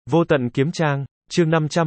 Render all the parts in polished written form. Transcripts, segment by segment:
Vô tận kiếm trang, chương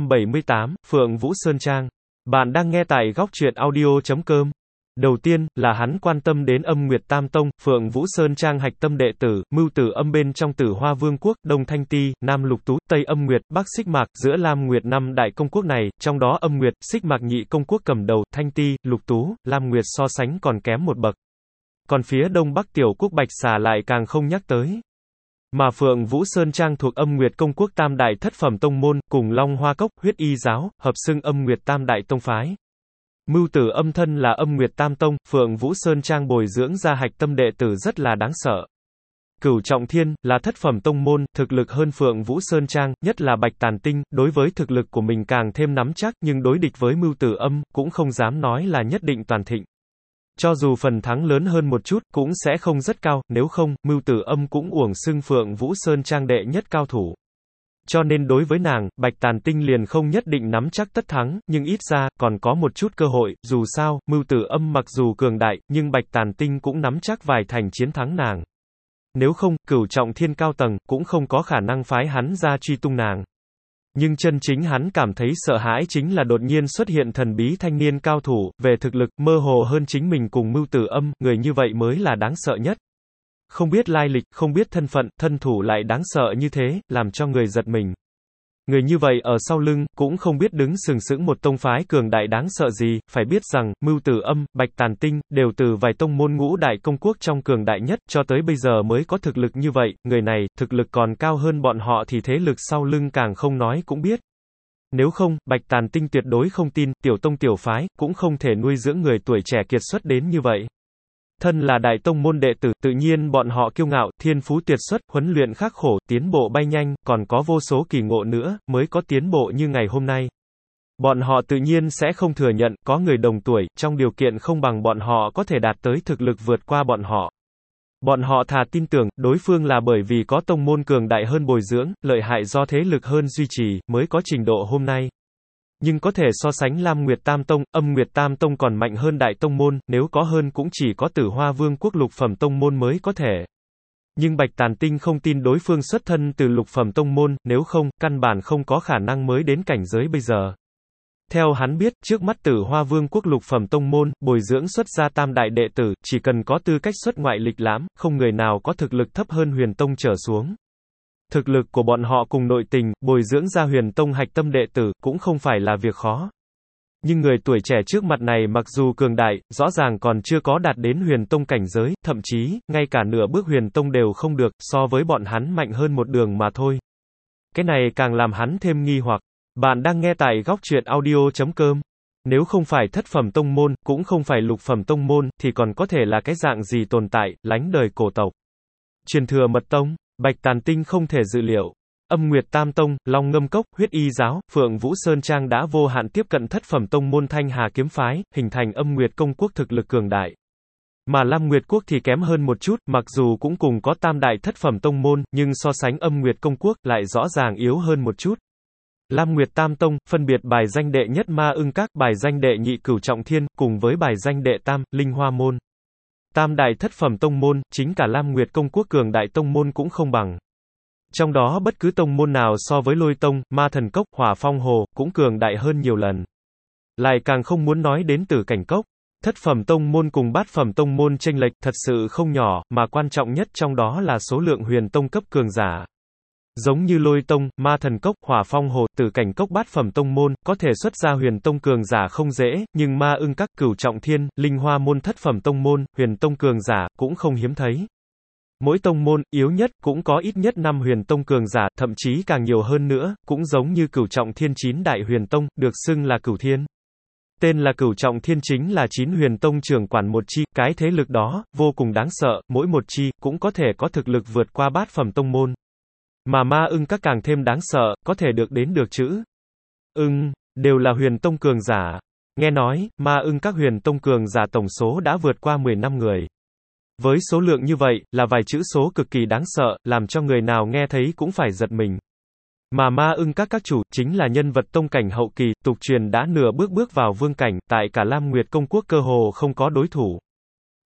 578, Phượng Vũ Sơn Trang. Bạn đang nghe tại góc truyện audio.com. Đầu tiên, là hắn quan tâm đến Âm Nguyệt Tam Tông, Phượng Vũ Sơn Trang hạch tâm đệ tử, mưu tử âm bên trong Tử Hoa Vương quốc, Đông Thanh Ti, Nam Lục Tú, Tây Âm Nguyệt, Bắc Xích Mạc, giữa Lam Nguyệt năm đại công quốc này, trong đó Âm Nguyệt, Xích Mạc nhị công quốc cầm đầu, Thanh Ti, Lục Tú, Lam Nguyệt so sánh còn kém một bậc. Còn phía Đông Bắc tiểu quốc Bạch Xà lại càng không nhắc tới. Mà Phượng Vũ Sơn Trang thuộc Âm Nguyệt công quốc tam đại thất phẩm tông môn, cùng Long Hoa Cốc, Huyết Y giáo, hợp xưng Âm Nguyệt tam đại tông phái. Mưu tử âm thân là Âm Nguyệt Tam Tông, Phượng Vũ Sơn Trang bồi dưỡng ra hạch tâm đệ tử rất là đáng sợ. Cửu Trọng Thiên, là thất phẩm tông môn, thực lực hơn Phượng Vũ Sơn Trang, nhất là Bạch Tàn Tinh, đối với thực lực của mình càng thêm nắm chắc, nhưng đối địch với Mưu tử âm, cũng không dám nói là nhất định toàn thịnh. Cho dù phần thắng lớn hơn một chút, cũng sẽ không rất cao, nếu không, Mưu tử âm cũng uổng xưng Phượng Vũ Sơn Trang đệ nhất cao thủ. Cho nên đối với nàng, Bạch Tàn Tinh liền không nhất định nắm chắc tất thắng, nhưng ít ra, còn có một chút cơ hội, dù sao, Mưu tử âm mặc dù cường đại, nhưng Bạch Tàn Tinh cũng nắm chắc vài thành chiến thắng nàng. Nếu không, Cửu Trọng Thiên cao tầng, cũng không có khả năng phái hắn ra truy tung nàng. Nhưng chân chính hắn cảm thấy sợ hãi chính là đột nhiên xuất hiện thần bí thanh niên cao thủ, về thực lực, mơ hồ hơn chính mình cùng Mưu tử âm, người như vậy mới là đáng sợ nhất. Không biết lai lịch, không biết thân phận, thân thủ lại đáng sợ như thế, làm cho người giật mình. Người như vậy ở sau lưng, cũng không biết đứng sừng sững một tông phái cường đại đáng sợ gì, phải biết rằng, Mưu tử âm, Bạch Tàn Tinh, đều từ vài tông môn ngũ đại công quốc trong cường đại nhất, cho tới bây giờ mới có thực lực như vậy, người này, thực lực còn cao hơn bọn họ thì thế lực sau lưng càng không nói cũng biết. Nếu không, Bạch Tàn Tinh tuyệt đối không tin, tiểu tông tiểu phái, cũng không thể nuôi dưỡng người tuổi trẻ kiệt xuất đến như vậy. Thân là đại tông môn đệ tử, tự nhiên bọn họ kiêu ngạo, thiên phú tuyệt xuất, huấn luyện khắc khổ, tiến bộ bay nhanh, còn có vô số kỳ ngộ nữa, mới có tiến bộ như ngày hôm nay. Bọn họ tự nhiên sẽ không thừa nhận, có người đồng tuổi, trong điều kiện không bằng bọn họ có thể đạt tới thực lực vượt qua bọn họ. Bọn họ thà tin tưởng, đối phương là bởi vì có tông môn cường đại hơn bồi dưỡng, lợi hại do thế lực hơn duy trì, mới có trình độ hôm nay. Nhưng có thể so sánh Lam Nguyệt Tam Tông, Âm Nguyệt Tam Tông còn mạnh hơn đại tông môn, nếu có hơn cũng chỉ có Tử Hoa Vương quốc lục phẩm tông môn mới có thể. Nhưng Bạch Tàn Tinh không tin đối phương xuất thân từ lục phẩm tông môn, nếu không, căn bản không có khả năng mới đến cảnh giới bây giờ. Theo hắn biết, trước mắt Tử Hoa Vương quốc lục phẩm tông môn, bồi dưỡng xuất ra tam đại đệ tử, chỉ cần có tư cách xuất ngoại lịch lãm, không người nào có thực lực thấp hơn Huyền Tông trở xuống. Thực lực của bọn họ cùng nội tình, bồi dưỡng ra Huyền Tông hạch tâm đệ tử, cũng không phải là việc khó. Nhưng người tuổi trẻ trước mặt này mặc dù cường đại, rõ ràng còn chưa có đạt đến Huyền Tông cảnh giới, thậm chí, ngay cả nửa bước Huyền Tông đều không được, so với bọn hắn mạnh hơn một đường mà thôi. Cái này càng làm hắn thêm nghi hoặc. Bạn đang nghe tại góc truyện audio.com. Nếu không phải thất phẩm tông môn, cũng không phải lục phẩm tông môn, thì còn có thể là cái dạng gì tồn tại, lánh đời cổ tộc. Truyền thừa mật tông. Bạch Tàn Tinh không thể dự liệu. Âm Nguyệt Tam Tông, Long Ngâm Cốc, Huyết Y giáo, Phượng Vũ Sơn Trang đã vô hạn tiếp cận thất phẩm tông môn Thanh Hà kiếm phái, hình thành Âm Nguyệt công quốc thực lực cường đại. Mà Lam Nguyệt quốc thì kém hơn một chút, mặc dù cũng cùng có tam đại thất phẩm tông môn, nhưng so sánh Âm Nguyệt công quốc lại rõ ràng yếu hơn một chút. Lam Nguyệt Tam Tông, phân biệt bài danh đệ nhất Ma Ưng Các, bài danh đệ nhị Cửu Trọng Thiên, cùng với bài danh đệ tam, Linh Hoa Môn. Tam đại thất phẩm tông môn, chính cả Lam Nguyệt công quốc cường đại tông môn cũng không bằng. Trong đó bất cứ tông môn nào so với Lôi Tông, Ma Thần Cốc, Hỏa Phong Hồ, cũng cường đại hơn nhiều lần. Lại càng không muốn nói đến Tử Cảnh Cốc. Thất phẩm tông môn cùng bát phẩm tông môn chênh lệch thật sự không nhỏ, mà quan trọng nhất trong đó là số lượng Huyền Tông cấp cường giả. Giống như Lôi Tông, Ma Thần Cốc, Hỏa Phong Hồ, Tử Cảnh Cốc bát phẩm tông môn, có thể xuất ra Huyền Tông cường giả không dễ, nhưng Ma Ưng Các, Cửu Trọng Thiên, Linh Hoa Môn thất phẩm tông môn, Huyền Tông cường giả, cũng không hiếm thấy. Mỗi tông môn, yếu nhất, cũng có ít nhất 5 Huyền Tông cường giả, thậm chí càng nhiều hơn nữa, cũng giống như Cửu Trọng Thiên 9 đại Huyền Tông, được xưng là Cửu Thiên. Tên là Cửu Trọng Thiên chính là 9 Huyền Tông trưởng quản một chi, cái thế lực đó, vô cùng đáng sợ, mỗi một chi, cũng có thể có thực lực vượt qua bát phẩm tông môn. Mà Ma Ưng Các càng thêm đáng sợ, có thể được đến được chữ ưng, đều là Huyền Tông cường giả. Nghe nói, Ma Ưng Các Huyền Tông cường giả tổng số đã vượt qua 10 năm người. Với số lượng như vậy, là vài chữ số cực kỳ đáng sợ, làm cho người nào nghe thấy cũng phải giật mình. Mà Ma Ưng các chủ, chính là nhân vật tông cảnh hậu kỳ, tục truyền đã nửa bước vào vương cảnh, tại cả Lam Nguyệt công quốc cơ hồ không có đối thủ.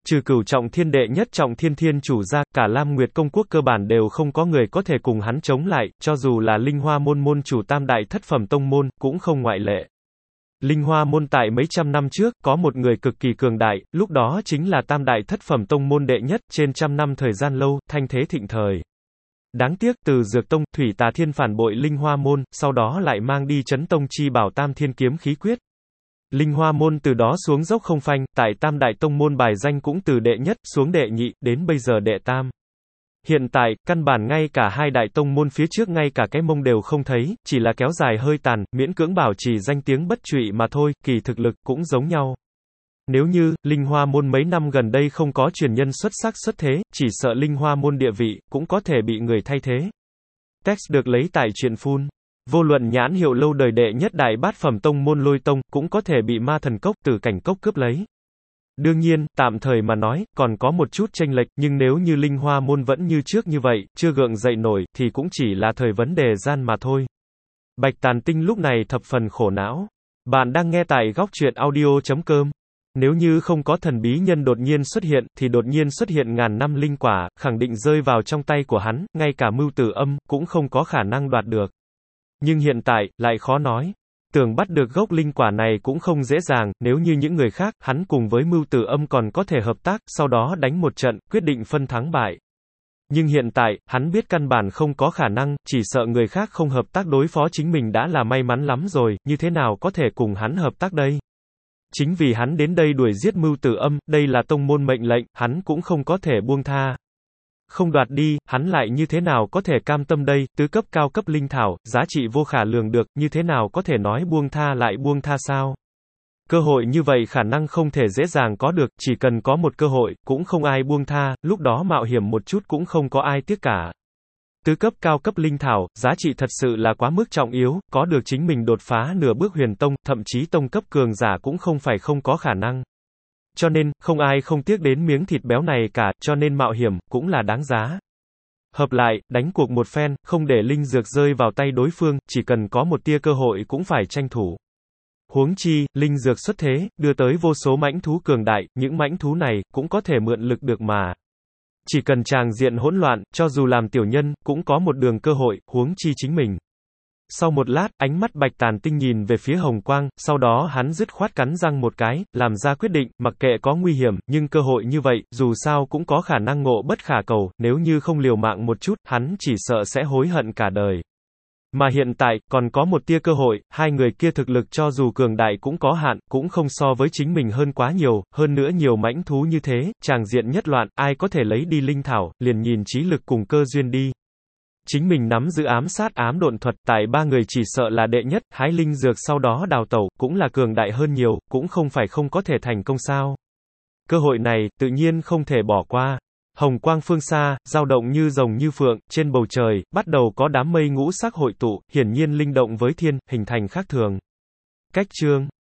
Trừ Cửu Trọng Thiên đệ nhất Trọng Thiên Thiên Chủ ra, cả Lam Nguyệt Công Quốc cơ bản đều không có người có thể cùng hắn chống lại, cho dù là Linh Hoa Môn môn chủ tam đại thất phẩm tông môn, cũng không ngoại lệ. Linh Hoa Môn tại mấy trăm năm trước, có một người cực kỳ cường đại, lúc đó chính là tam đại thất phẩm tông môn đệ nhất, trên trăm năm thời gian lâu, thanh thế thịnh thời. Đáng tiếc, từ Dược Tông, Thủy Tà Thiên phản bội Linh Hoa Môn, sau đó lại mang đi Chấn Tông chi bảo Tam Thiên Kiếm Khí Quyết. Linh Hoa Môn từ đó xuống dốc không phanh, tại tam đại tông môn bài danh cũng từ đệ nhất, xuống đệ nhị, đến bây giờ đệ tam. Hiện tại, căn bản ngay cả hai đại tông môn phía trước ngay cả cái mông đều không thấy, chỉ là kéo dài hơi tàn, miễn cưỡng bảo trì danh tiếng bất trụy mà thôi, kỳ thực lực cũng giống nhau. Nếu như, Linh Hoa Môn mấy năm gần đây không có truyền nhân xuất sắc xuất thế, chỉ sợ Linh Hoa Môn địa vị, cũng có thể bị người thay thế. Text được lấy tại truyện phun. Vô luận nhãn hiệu lâu đời đệ nhất đại bát phẩm tông môn Lôi Tông, cũng có thể bị Ma Thần Cốc, Tử Cảnh Cốc cướp lấy. Đương nhiên, tạm thời mà nói, còn có một chút chênh lệch, nhưng nếu như Linh Hoa Môn vẫn như trước như vậy, chưa gượng dậy nổi, thì cũng chỉ là thời vấn đề gian mà thôi. Bạch Tàn Tinh lúc này thập phần khổ não. Bạn đang nghe tại góc truyện audio.com. Nếu như không có thần bí nhân đột nhiên xuất hiện, thì đột nhiên xuất hiện ngàn năm linh quả, khẳng định rơi vào trong tay của hắn, ngay cả Mưu Tử Âm, cũng không có khả năng đoạt được. Nhưng hiện tại, lại khó nói. Tưởng bắt được gốc linh quả này cũng không dễ dàng, nếu như những người khác, hắn cùng với Mưu Tử Âm còn có thể hợp tác, sau đó đánh một trận, quyết định phân thắng bại. Nhưng hiện tại, hắn biết căn bản không có khả năng, chỉ sợ người khác không hợp tác đối phó chính mình đã là may mắn lắm rồi, như thế nào có thể cùng hắn hợp tác đây? Chính vì hắn đến đây đuổi giết Mưu Tử Âm, đây là tông môn mệnh lệnh, hắn cũng không có thể buông tha. Không đoạt đi, hắn lại như thế nào có thể cam tâm đây, tứ cấp cao cấp linh thảo, giá trị vô khả lường được, như thế nào có thể nói buông tha lại buông tha sao? Cơ hội như vậy khả năng không thể dễ dàng có được, chỉ cần có một cơ hội, cũng không ai buông tha, lúc đó mạo hiểm một chút cũng không có ai tiếc cả. Tứ cấp cao cấp linh thảo, giá trị thật sự là quá mức trọng yếu, có được chính mình đột phá nửa bước huyền tông, thậm chí tông cấp cường giả cũng không phải không có khả năng. Cho nên, không ai không tiếc đến miếng thịt béo này cả, cho nên mạo hiểm, cũng là đáng giá. Hợp lại, đánh cuộc một phen, không để linh dược rơi vào tay đối phương, chỉ cần có một tia cơ hội cũng phải tranh thủ. Huống chi, linh dược xuất thế, đưa tới vô số mãnh thú cường đại, những mãnh thú này, cũng có thể mượn lực được mà. Chỉ cần tràng diện hỗn loạn, cho dù làm tiểu nhân, cũng có một đường cơ hội, huống chi chính mình. Sau một lát, ánh mắt Bạch Tàn Tinh nhìn về phía Hồng Quang, sau đó hắn dứt khoát cắn răng một cái, làm ra quyết định, mặc kệ có nguy hiểm, nhưng cơ hội như vậy, dù sao cũng có khả năng ngộ bất khả cầu, nếu như không liều mạng một chút, hắn chỉ sợ sẽ hối hận cả đời. Mà hiện tại, còn có một tia cơ hội, hai người kia thực lực cho dù cường đại cũng có hạn, cũng không so với chính mình hơn quá nhiều, hơn nữa nhiều mãnh thú như thế, tràng diện nhất loạn, ai có thể lấy đi linh thảo, liền nhìn trí lực cùng cơ duyên đi. Chính mình nắm giữ ám sát ám độn thuật, tại ba người chỉ sợ là đệ nhất, hái linh dược sau đó đào tẩu, cũng là cường đại hơn nhiều, cũng không phải không có thể thành công sao. Cơ hội này, tự nhiên không thể bỏ qua. Hồng quang phương xa, dao động như rồng như phượng, trên bầu trời, bắt đầu có đám mây ngũ sắc hội tụ, hiển nhiên linh động với thiên, hình thành khác thường. Cách chương